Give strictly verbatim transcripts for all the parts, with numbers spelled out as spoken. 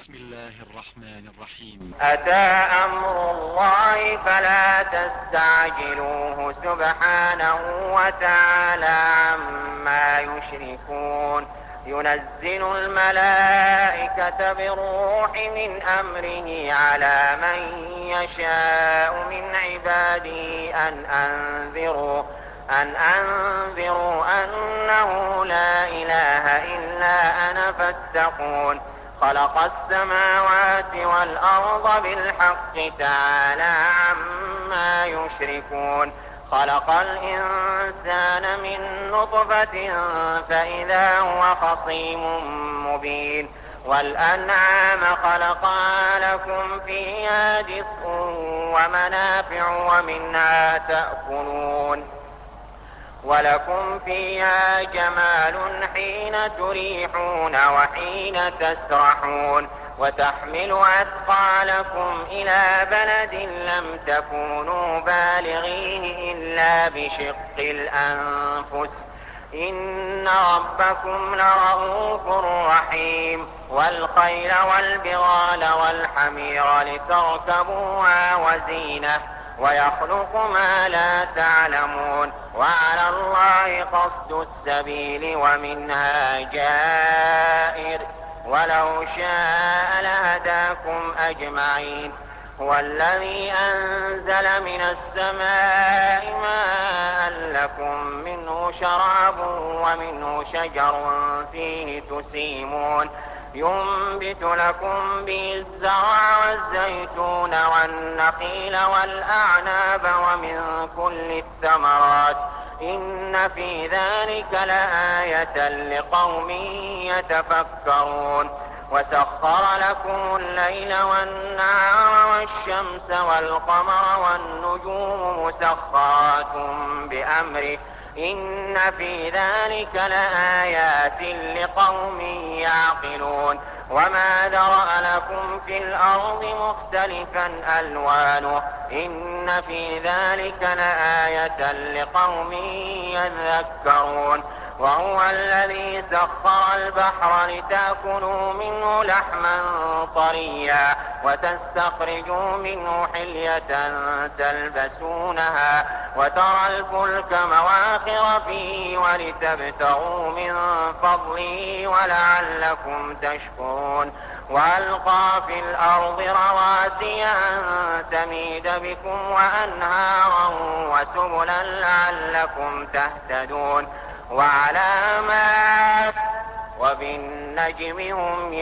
بسم الله الرحمن الرحيم. أتى أمر الله فلا تستعجلوه سبحانه وتعالى عما يشركون. ينزل الملائكة بالروح من أمره على من يشاء من عباده أن أنذروا أن أنذروا أنه لا إله إلا أنا فاتقون. خلق السماوات والأرض بالحق تعالى عما يشركون. خلق الإنسان من نطفة فإذا هو خصيم مبين. والأنعام خلقها لكم فيها دفء ومنافع ومنها تأكلون ولكم فيها جمال حين تريحون وحين تسرحون. وتحمل أثقالكم إلى بلد لم تكونوا بالغيه إلا بشق الأنفس إن ربكم لرءوف رحيم. والخيل والبغال والحمير لتركبوها وزينة ويخلق ما لا تعلمون. وعلى الله قصد السبيل ومنها جائر ولو شاء لهداكم أجمعين. هو الذي أنزل من السماء ماء لكم منه شراب ومنه شجر فيه تسيمون. ينبت لكم به الزرع والزيتون والنخيل والأعناب ومن كل الثمرات إن في ذلك لآية لقوم يتفكرون. وسخر لكم الليل والنهار والشمس والقمر والنجوم مسخرات بأمره إن في ذلك لآيات لقوم يعقلون. وما ذرأ لكم في الأرض مختلفا ألوانه إن في ذلك لآية لقوم يذكرون. وهو الذي سخر البحر لتأكلوا منه لحما طريا وتستخرجوا منه حلية تلبسونها وترى الفلك مواخر فيه ولتبتغوا من فضله ولعلكم تشكرون. وألقى في الأرض رواسي أن تميد بكم وأنهارا وسبلا لعلكم تهتدون. وعلامات وبالنجم هم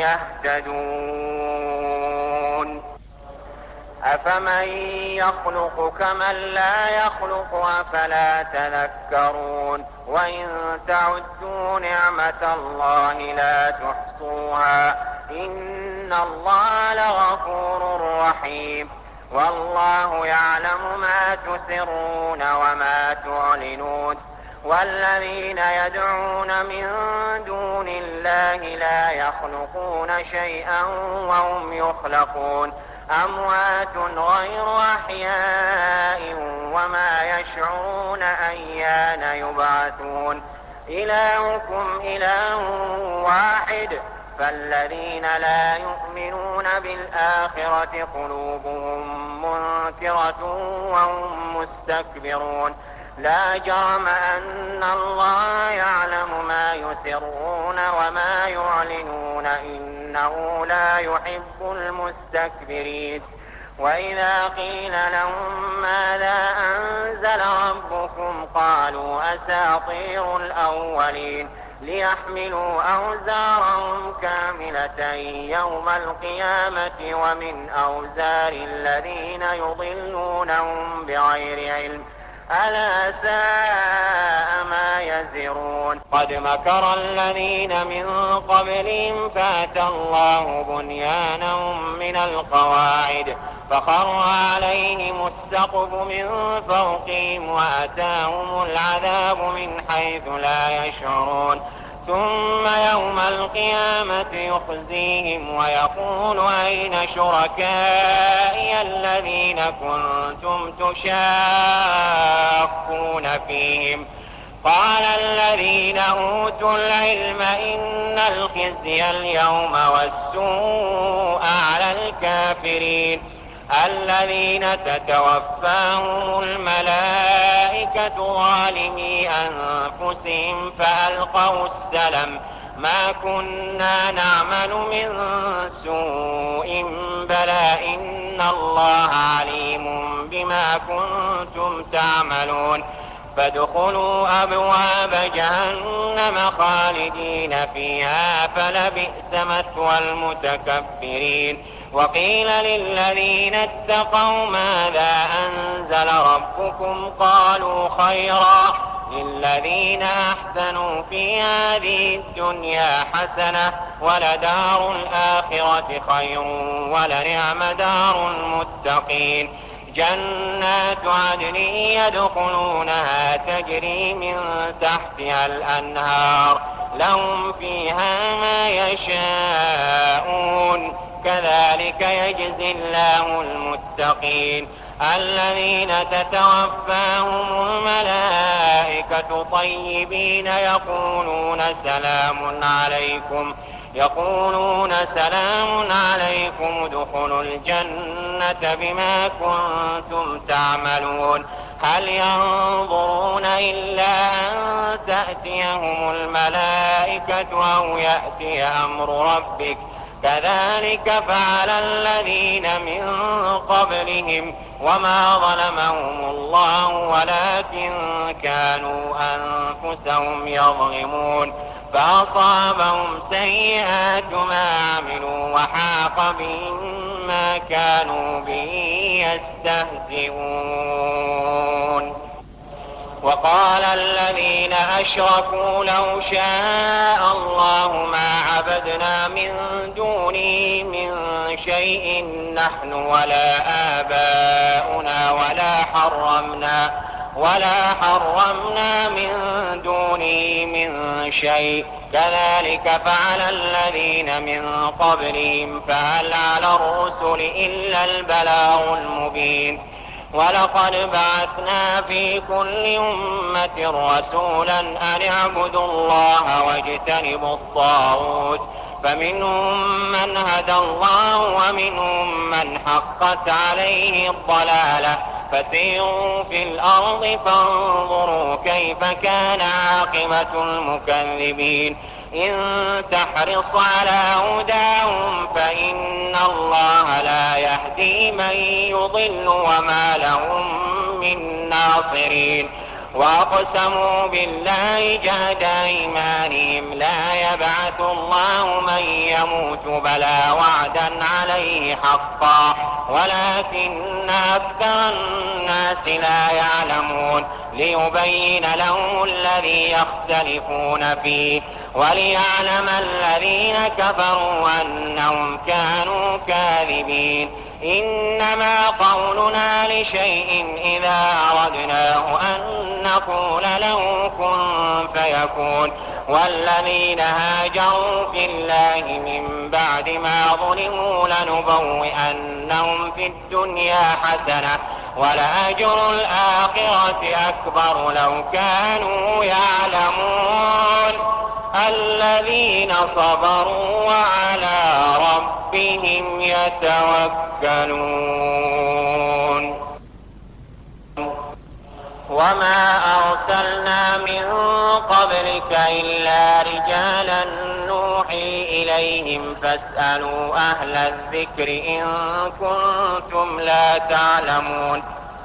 يهتدون. أفمن يخلق كمن لا يخلق أفلا تذكرون. وإن تعدوا نعمة الله لا تحصوها إن الله لغفور رحيم. والله يعلم ما تسرون وما تعلنون. والذين يدعون من دون الله لا يخلقون شيئا وهم يخلقون أموات غير أحياء وما يشعرون أيان يبعثون. إلهكم إله واحد فالذين لا يؤمنون بالآخرة قلوبهم منكرة وهم مستكبرون. لا جرم أن الله يعلم ما يسرون وما يعلنون إنه لا يحب المستكبرين. وإذا قيل لهم ماذا أنزل ربكم قالوا أساطير الأولين ليحملوا أوزارهم كاملة يوم القيامة ومن أوزار الذين يضلونهم بغير علم ألا ساء ما يزرون. قد مكر الذين من قبلهم فأتى الله بنيانهم من القواعد فخر عليهم السقف من فوقهم وأتاهم العذاب من حيث لا يشعرون. ثم يوم القيامة يخزيهم ويقول أين شركائي الذين كنتم تشاقون فيهم قال الذين أوتوا العلم إن الخزي اليوم والسوء الكافرين الذين تتوفاهم الملائكة ظالمي أنفسهم فألقوا السلم ما كنا نعمل من سوء بلى إن الله عليم بما كنتم تعملون فادخلوا أبواب جهنم خالدين فيها فلبئس مثوى المتكبرين وقيل للذين اتقوا ماذا أنزل ربكم قالوا خيرا للذين أحسنوا في هذه الدنيا حسنة ولدار الآخرة خير ولنعم دار المتقين جنات عدن يدخلونها تجري من تحتها الأنهار لهم فيها ما يشاءون كذلك يجزي الله المتقين الذين تتوفاهم الملائكة طيبين يقولون سلام عليكم يقولون سلام عليكم ادخلوا الجنة بما كنتم تعملون هل ينظرون إلا أن تأتيهم الملائكة أو يأتي أمر ربك كذلك فعل الذين من قبلهم وما ظلمهم الله ولكن كانوا أنفسهم يظلمون فأصابهم سيئات ما عملوا وحاق بهم ما كانوا به يستهزئون وقال الذين أشركوا لو شاء الله ما عبدنا من دونه من شيء نحن ولا آباؤنا ولا حرمنا ولا حرمنا من دونه من شيء كذلك فعل الذين من قبلهم فهل على الرسل إلا البلاغ المبين ولقد بعثنا في كل أمة رسولا أن اعبدوا الله واجتنبوا الطاغوت فمنهم من هدى الله ومنهم من حقت عليه الضلالة فسيروا في الأرض فانظروا كيف كان عاقبة المكذبين إن تحرص على هداهم فإن الله لا يهدي من يضل وما لهم من ناصرين وأقسموا بالله جهد أيمانهم لا يبعث الله من يموت بلى وعدا عليه حقا ولكن أكثر الناس لا يعلمون ليبين لهم الذي يختلفون فيه وليعلم الذين كفروا أنهم كانوا كاذبين إنما قولنا لشيء إذا أردناه أن نقول له كن فيكون والذين هاجروا في الله من بعد ما ظلموا لنبوئنهم في الدنيا حسنة ولأجر الآخرة أكبر لو كانوا يعلمون الذين صبروا وعلى ربهم يتوكلون وما أرسلنا من قبلك إلا رجالا نوحي إليهم فاسألوا أهل الذكر إن كنتم لا تعلمون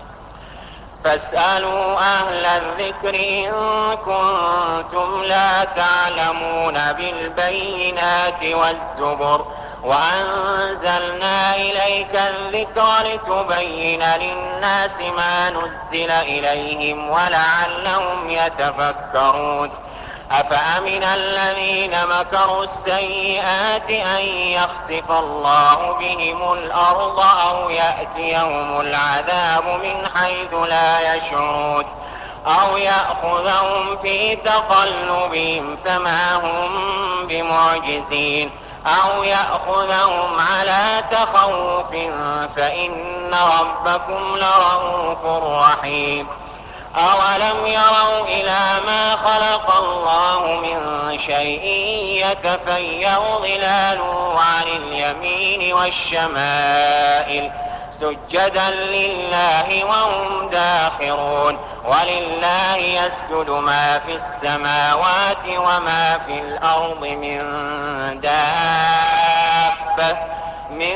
فاسألوا أهل الذكر إن كنتم لا تعلمون بالبينات والزبر وأنزلنا إليك الذكر لتبين للناس ما نزل إليهم ولعلهم يتفكرون أفأمن الذين مكروا السيئات أن يخسف الله بهم الأرض أو يأتيهم العذاب من حيث لا يشعرون أو يأخذهم في تقلبهم فما هم بمعجزين أو يأخذهم على تخوف فإن ربكم لرؤوف رحيم أولم يروا إلى ما خلق الله من شيء يتفيأ ظلاله عن اليمين اليمين والشمائل سجدا لله وهم داخرون. ولله يسجد ما في السماوات وما في الأرض من دابة من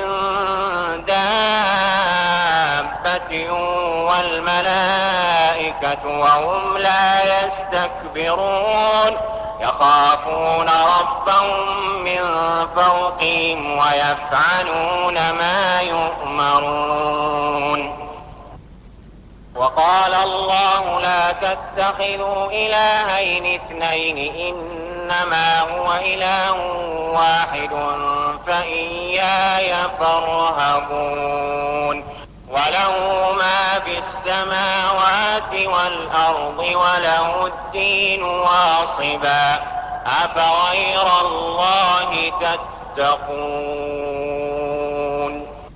دابة والملائكة وهم لا يستكبرون يخافون ربهم من فوقهم ويفعلون ما يؤمرون. وقال الله لا تتخذوا إلهين اثنين إنما هو إله واحد فإياي فارهبون. وله ما في السماوات والأرض وله الدين واصبا أفغير الله تتقون.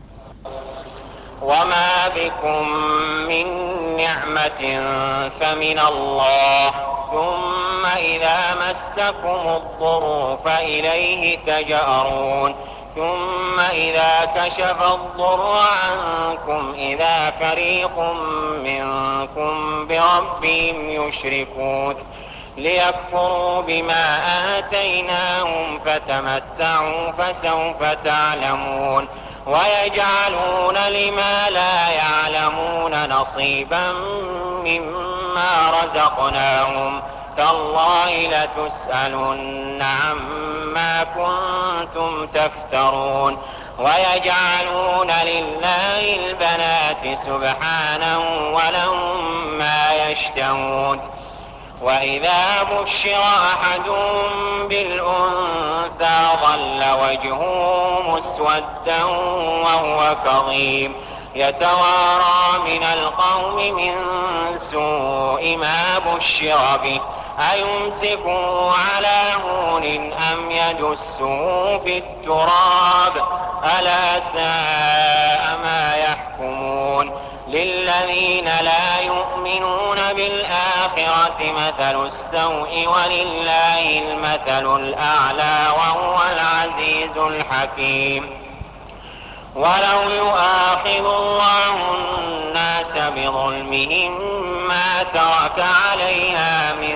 وما بكم من نعمة فمن الله ثم إذا مسكم الضر فإليه تجأرون ثم إذا كشف الضر عنكم إذا فريق منكم بربهم يشركون ليكفروا بما آتيناهم فتمتعوا فسوف تعلمون. ويجعلون لما لا يعلمون نصيبا مما رزقناهم تالله لتسألن عما كنتم تفترون. ويجعلون لله البنات سبحانه ولهم ما يشتهون. وإذا بشر أحدهم بالأنثى ظل وجهه مسودا وهو كظيم يتوارى من القوم من سوء ما بشر به أيمسكه على هون أم يدسه في التراب ألا ساء ما يحكمون. للذين لا يؤمنون بالآخرة مثل السوء ولله المثل الأعلى وهو العزيز الحكيم. ولو يؤاخذ الله الناس بظلمهم ما ترك عليها من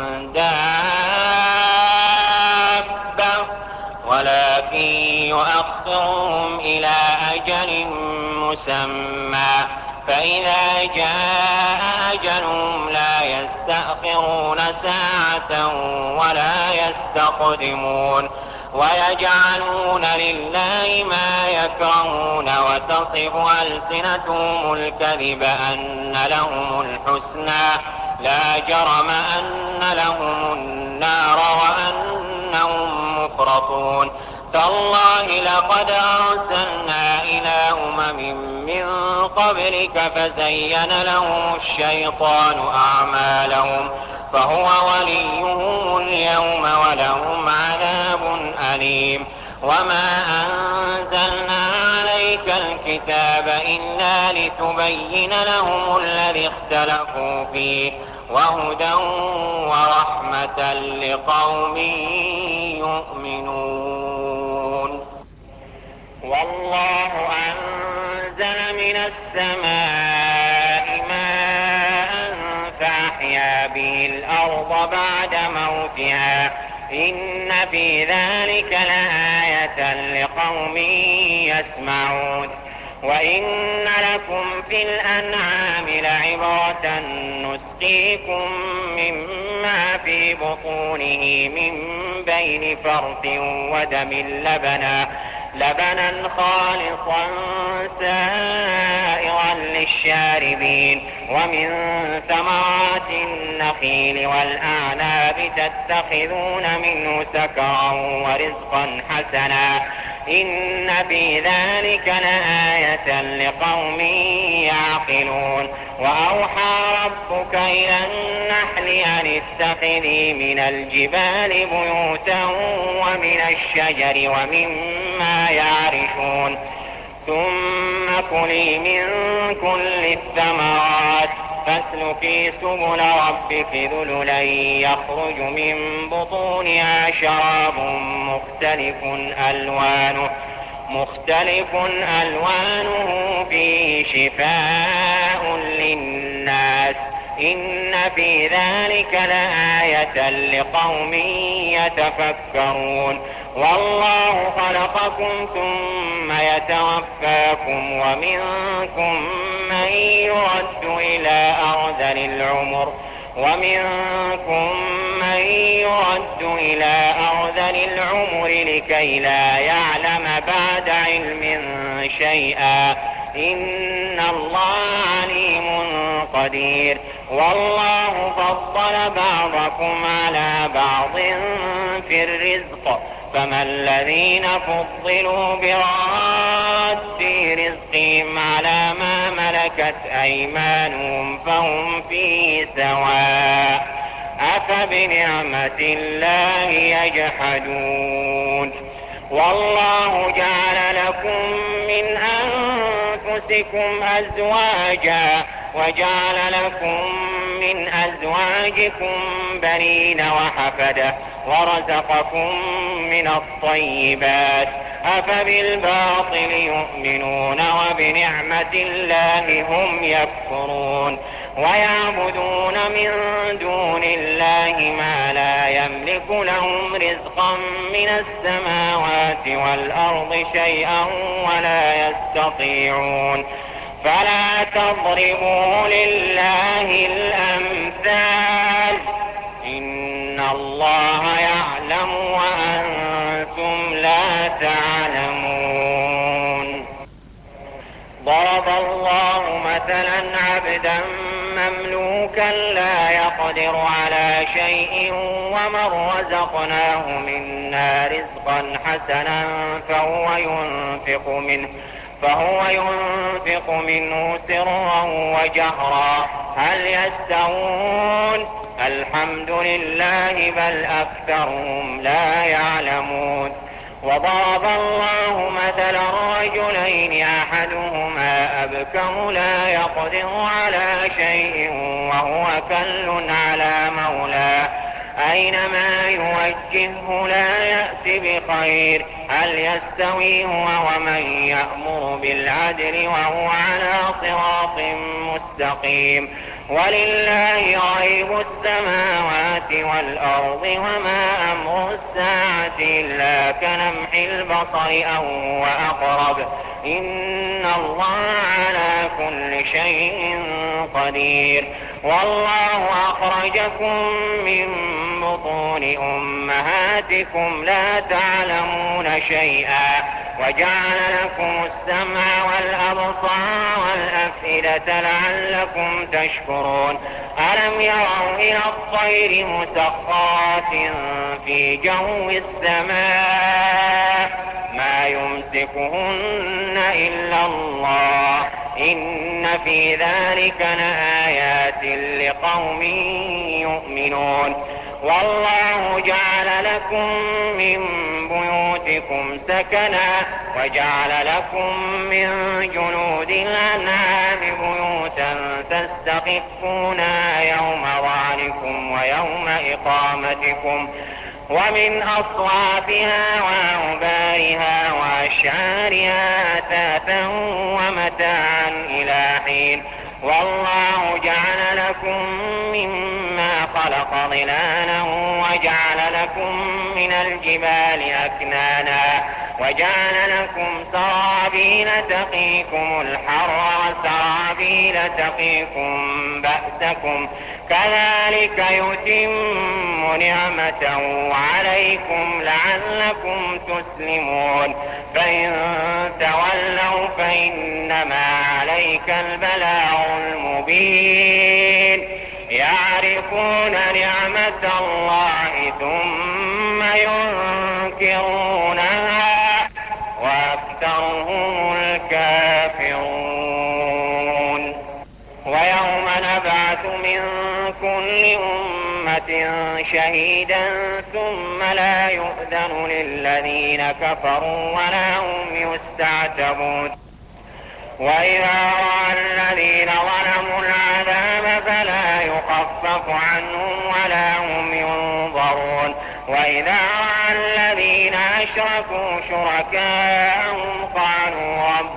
دابة ولكن يؤخرهم إلى أجل مسمى فإذا جاء أجلهم لا يستأخرون ساعة ولا يستقدمون. ويجعلون لله ما يكرهون وتصف ألسنتهم الكذب أن لهم الحسنى لا جرم أن لهم النار وأنهم مفرطون. تالله لقد أرسلنا إلى أمم من قبلك فزين لهم الشيطان أعمالهم فهو وليهم اليوم ولهم عذاب أليم. وما أنزلنا عليك الكتاب إلا لتبين لهم الذي اختلفوا فيه وهدى ورحمة لقوم يؤمنون. والله أنزل من السماء ماء فأحيا به الأرض بعد موتها إن في ذلك لآية لقوم يسمعون. وإن لكم في الأنعام لعبرة نسقيكم مما في بطونه من بين فرث ودم لبنا لبنا خالصا سائغا للشاربين ومن ثمرات النخيل والأعناب تتخذون منه سكرا ورزقا حسنا إن في ذلك لآية لقوم يعقلون. وأوحى ربك إلى النحل أن اتخذي من الجبال بيوتا ومن الشجر ومما يعرشون ثم كلي من كل الثمرات فاسلكي سبل ربك ذللا يخرج من بطونها شراب مختلف ألوانه مختلف ألوانه فيه شفاء للناس إن في ذلك لآية لقوم يتفكرون والله خلقكم ثم يتوفاكم ومنكم من يرد إلى أرذل العمر ومنكم من يرد إلى أرذل العمر لكي لا يعلم بعد علم شيئا إن الله عليم قدير والله فضل بعضكم على بعض في الرزق فما الذين فضلوا براد رزقهم على ما ملكت أيمانهم فهم فيه سواء أفبنعمة الله يجحدون والله جعل لكم من أنفسكم أزواجا وجعل لكم من أزواجكم بنين وحفدة ورزقكم من الطيبات أفبالباطل يؤمنون وبنعمة الله هم يكفرون ويعبدون من دون الله ما لا يملك لهم رزقا من السماوات والأرض شيئا ولا يستطيعون فلا تضربوا لله الأمثال إن الله يعلم وأنتم لا تعلمون ضرب الله مثلا عبدا مملوكا لا يقدر على شيء ومن رزقناه منا رزقا حسنا فهو ينفق منه فهو ينفق منه سرا وجهرا هل يستوون الحمد لله بل أكثرهم لا يعلمون وضرب الله مثلا رجلين أحدهما أبكم لا يقدر على شيء وهو كل على مولاه أينما يوجهه لا يأت بخير هل يستوي هو ومن يأمر بالعدل وهو على صراط مستقيم ولله غيب السماوات والأرض وما أمر الساعة إلا كلمح البصر أو هو أقرب إن الله على كل شيء قدير والله أخرجكم من بطون أمهاتكم لا تعلمون شيئا وجعل لكم السمع والأبصار والأفئدة لعلكم تشكرون ألم يروا إلى الطير مسخرات في جو السماء ما يمسكهن إلا الله إن في ذلك لآيات لقوم يؤمنون والله جعل لكم من بيوتكم سكنا وجعل لكم من جلود الأنعام بيوتا تستخفونها يوم ظعنكم ويوم إقامتكم ومن أصوافها وأوبارها وأشعارها أثاثا ومتاعا إلى حين والله جعل لكم مما خلق ظلالا وجعل لكم من الجبال أكنانا وجعل لكم سرابيل تقيكم الحر وسرابيل تقيكم بأسكم كذلك يتم نعمته عليكم لعلكم تسلمون فإن تولوا فإنما عليك البلاغ المبين يعرفون نعمة الله ثم ينكرونها وأكثرهم الكافرون ويوم نبعث من كل أمة شهيدا ثم لا يؤذن للذين كفروا ولا هم يستعتبون وإذا رأى الذين ظلموا العذاب فلا يخفف عنهم ولا هم ينظرون وإذا رأى الذين أشركوا شركاءهم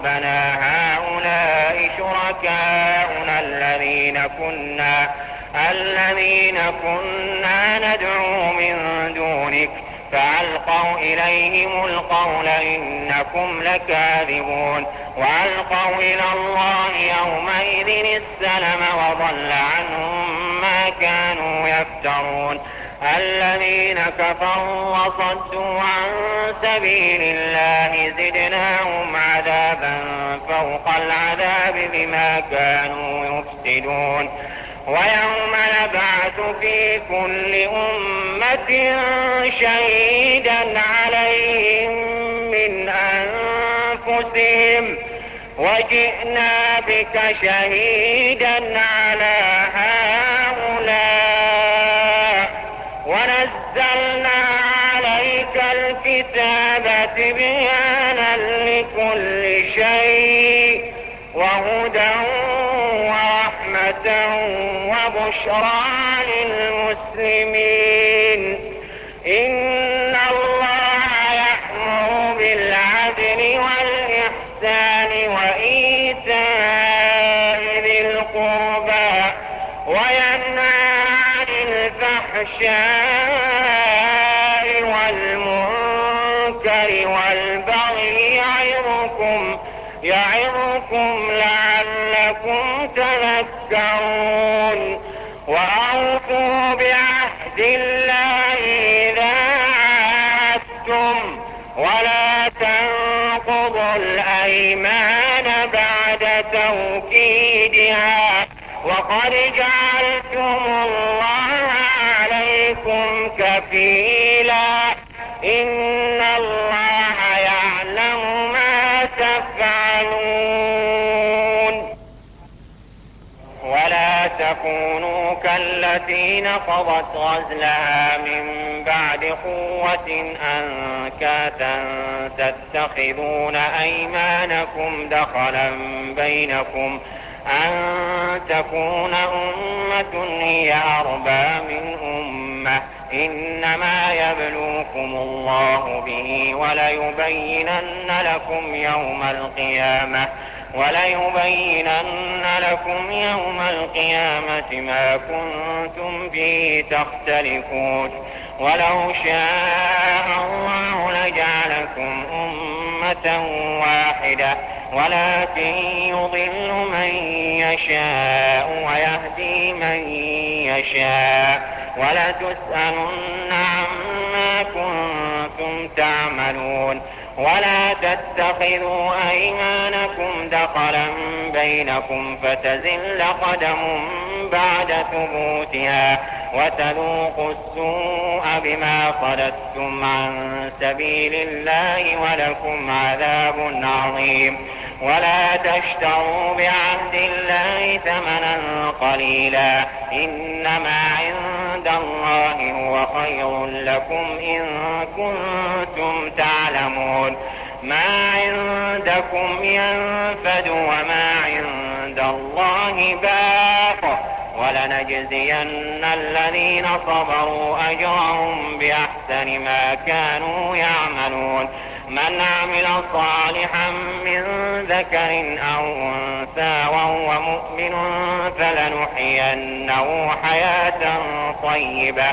ربنا هؤلاء شركاؤنا الذين كنا الذين كنا ندعو من دونك فألقوا إليهم القول إنكم لكاذبون وألقوا إلى الله يومئذ السلم وضل عنهم ما كانوا يفترون الذين كفروا وصدوا عن سبيل الله زدناهم عذابا فوق العذاب بما كانوا يفسدون ويوم نبعث في كل أمة شهيدا عليهم من أنفسهم وجئنا بك شهيدا على هؤلاء ونزلنا عليك الكتاب تبيانا لكل شيء وهدى ورحمة وبشرى للمسلمين إن الله يأمر بالعدل والإحسان وإيتاء ذي القربى وينهى عن الفحشاء والمنكر والبغي يعظكم يعظكم لعلكم تذكرون وأوفوا بعهد الله إذا عاهدتم ولا تنقضوا الأيمان بعد توكيدها وقد جعلتم الله عليكم كفيلا إن الله يعلم ما تفعلون ولا تكونوا كالتي نقضت غزلها من بعد قوة أنكاثا تتخذون أيمانكم دخلا بينكم أن تكون أمة هي أربى من أمة إنما يبلوكم الله به وليبينن لكم يوم القيامة وليبينن لكم يوم القيامة ما كنتم فيه تختلفون ولو شاء الله لجعلكم أمة واحدة ولكن يضل من يشاء ويهدي من يشاء ولتسألن عما كنتم تعملون ولا تتخذوا أيمانكم دخلا بينكم فتزل قدم بعد ثبوتها وتذوقوا السوء بما صددتم عن سبيل الله ولكم عذاب عظيم ولا تشتروا بعهد الله ثمنا قليلا إنما عند الله هو خير لكم إن كنتم تعلمون ما عندكم ينفد وما عند الله باق ولنجزين الذين صبروا أجرهم بأحسن ما كانوا يعملون من عمل صالحا من ذكر أو أنثى وهو مؤمن فلنحيينه حياة طيبة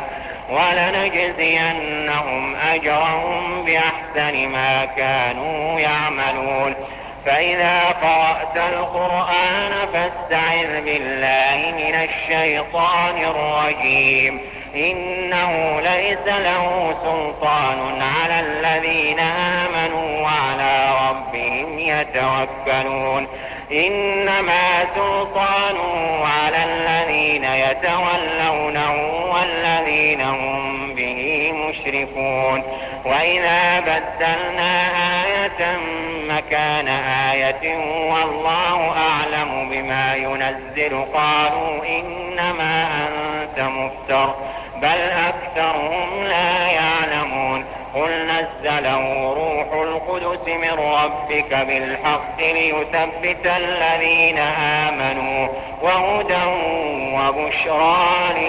ولنجزينهم أجرهم بأحسن ما كانوا يعملون فإذا قرأت القرآن فاستعذ بالله من الشيطان الرجيم إنه ليس له سلطان على الذين آمنوا وعلى ربهم يتوكلون إنما سلطانه على الذين يتولونه والذين هم به مشركون وإذا بدلنا آية مكان آية والله أعلم بما ينزل قالوا إنما أنت مفتر بل أكثرهم لا يعلمون قل نزله روح القدس من ربك بالحق ليثبت الذين آمنوا وهدى وبشرى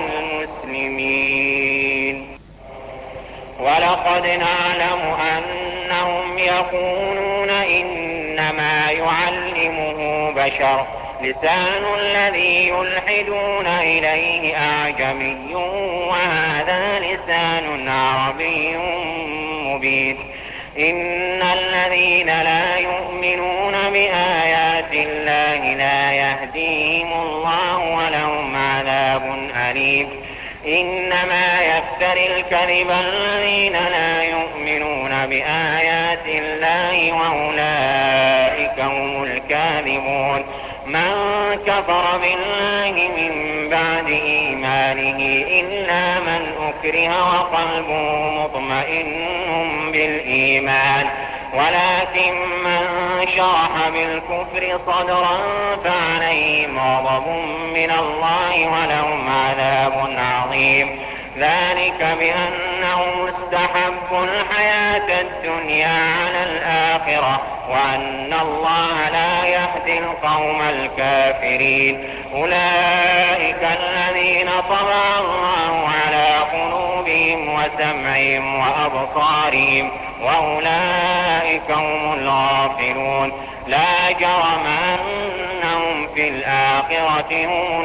للمسلمين ولقد نعلم أنهم يقولون إن إنما يعلمه بشر لسان الذي يلحدون إليه أعجمي وهذا لسان عربي مبين إن الذين لا يؤمنون بآيات الله لا يهديهم الله ولهم عذاب أليم إنما يفتري الكذب الذين لا يؤمنون بآيات الله وأولئك هم الكاذبون من كفر بالله من بعد إيمانه إلا من أكره وقلبه مطمئن بالإيمان ولكن من شرح بالكفر صدرا فعليهم غضب من الله ولهم عذاب عظيم ذلك بأنهم استحبوا الحياة الدنيا على الآخرة وأن الله لا يهدي القوم الكافرين أولئك الذين طبع الله على قلوبهم وسمعهم وأبصارهم وأولئك هم الغافلون لا جرم أنهم في الآخرة هم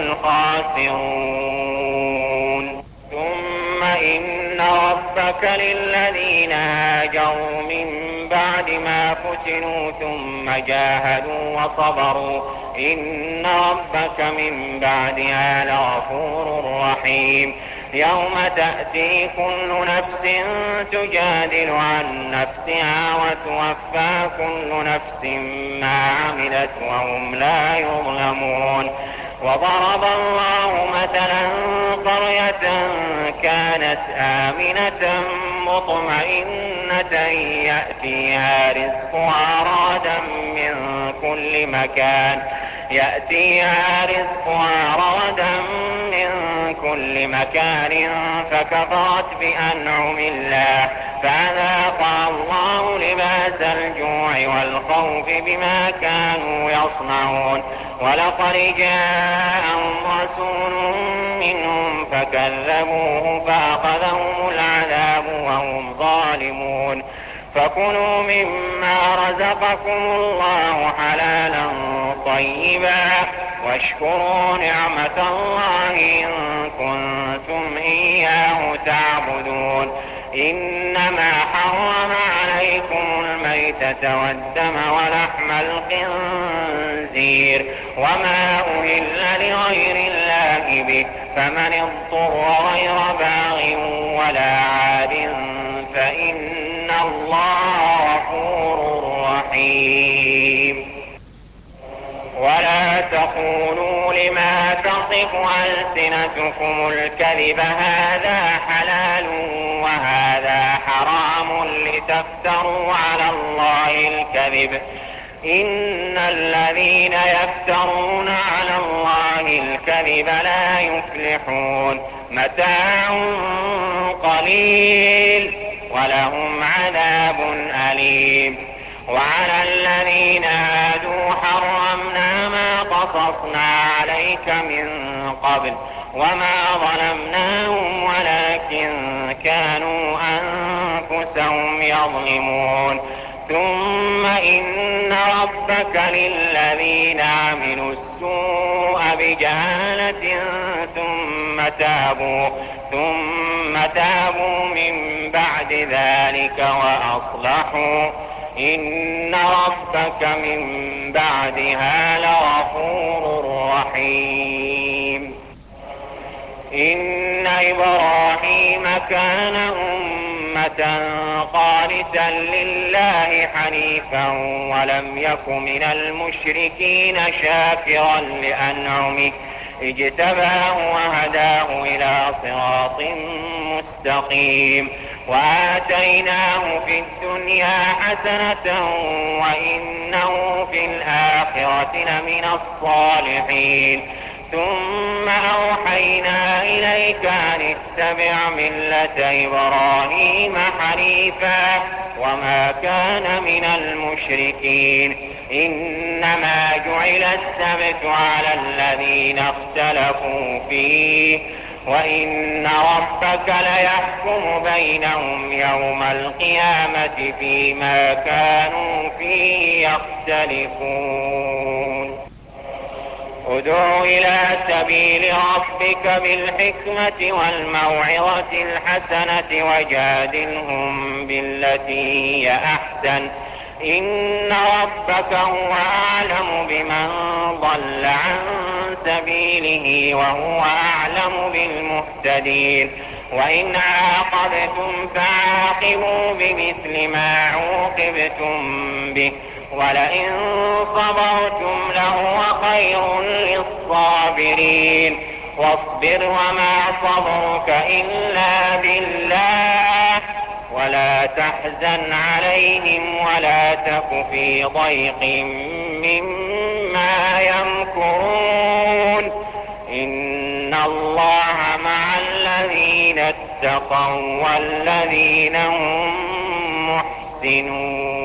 الخاسرون ثم إن ربك للذين هاجروا من بعد ما فتنوا ثم جاهدوا وصبروا إن ربك من بعدها لغفور رحيم يوم تأتي كل نفس تجادل عن نفسها وتوفى كل نفس ما عملت وهم لا يظلمون وضرب الله مثلا قرية كانت آمنة مطمئنة يأتيها رزقها رغدا من كل مكان يأتيها رزقها رغدا من كل مكان فكفرت بأنعم الله فأذاقها الله لباس الجوع والخوف بما كانوا يصنعون ولقد جاءهم رسول منهم فكذبوه فأخذهم العذاب وهم ظالمون فكلوا مما رزقكم الله حلالا طيبا واشكروا نعمة الله إن كنتم إياه تعبدون إنما حرم عليكم الميتة والدم ولحم الخنزير وما أهل لغير الله به فمن اضطر غير باغ ولا عاد فإن الله غفور رحيم ولا تقولوا لما تصف ألسنتكم الكذب هذا حلال وهذا حرام لتفتروا على الله الكذب إن الذين يفترون على الله الكذب لا يفلحون متاع قليل ولهم عذاب أليم وعلى الذين هادوا حرمنا ما قصصنا عليك من قبل وما ظلمناهم ولكن كانوا أنفسهم يظلمون ثم إن ربك للذين عملوا السوء بجهالة ثم تابوا ثم تابوا من بعد ذلك وأصلحوا إن ربك من بعدها لغفور رحيم إن إبراهيم كان أمة قانتا لله حنيفا ولم يك من المشركين شاكرا لأنعمه اجتباه وهداه إلى صراط مستقيم وآتيناه في الدنيا حسنة وإنه في الآخرة لمن الصالحين ثم أوحينا إليك أن اتبع ملة إبراهيم حنيفا وما كان من المشركين إنما جعل السبت على الذين اختلفوا فيه وإن ربك ليحكم بينهم يوم القيامة فيما كانوا فيه يختلفون ادع إلى سبيل ربك بالحكمة والموعظة الحسنة وجادلهم بالتي هي أحسن إن ربك هو أعلم بمن ضل عن سبيله وهو أعلم بالمهتدين وإن عاقبتم فعاقبوا بمثل ما عوقبتم به ولئن صبرتم لهو خير للصابرين واصبر وما صبرك إلا بالله ولا تحزن عليهم ولا تك في ضيق مما يمكرون إن الله مع الذين اتقوا والذين هم محسنون.